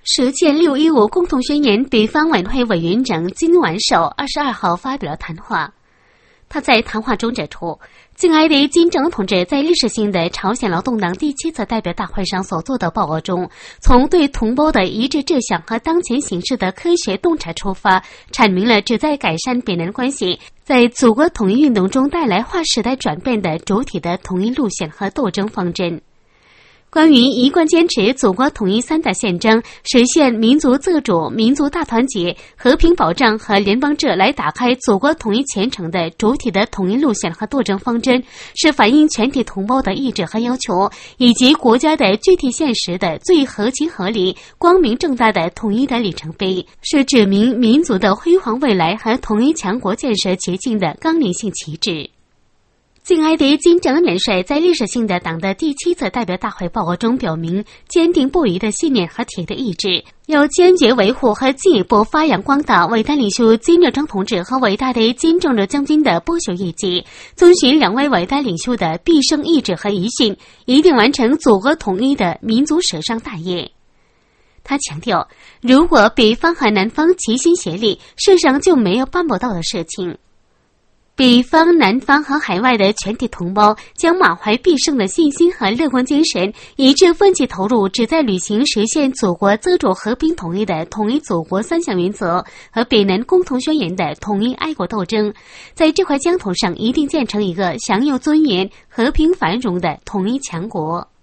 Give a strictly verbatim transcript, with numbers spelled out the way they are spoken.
实践六一五共同宣言北方委员会委员长金完寿二十二号发表了谈话。他在谈话中指出，敬爱的金正恩同志在历史性的朝鲜劳动党第七次代表大会上所做的报告中，从对同胞的一致志向和当前形势的科学洞察出发，阐明了旨在改善北南关系，在祖国统一运动中带来划时代转变的主体的统一路线和斗争方针。关于一贯坚持祖国统一三大宪章，实现民族自主、民族大团结、和平保障和联邦制来打开祖国统一前程的主体的统一路线和斗争方针，是反映全体同胞的意志和要求，以及国家的具体现实的最合情合理、光明正大的统一的里程碑，是指明民族的辉煌未来和统一强国建设捷径的纲领性旗帜。敬爱的金正恩元帅在历史性的党的第七次代表大会报告中表明坚定不移的信念和铁的意志，要坚决维护和进一步发扬光大伟大领袖金日成同志和伟大的金正日将军的不朽业绩，遵循两位伟大领袖的毕生意志和遗信，一定完成祖国统一的民族史上大业。他强调，如果北方和南方齐心协力，世上就没有办不到的事情。北方、南方和海外的全体同胞将满怀必胜的信心和乐观精神，一致奋起投入，旨在履行实现祖国自主、和平、统一的统一祖国三项原则和北南共同宣言的统一爱国斗争，在这块疆土上一定建成一个享有尊严、和平、繁荣的统一强国。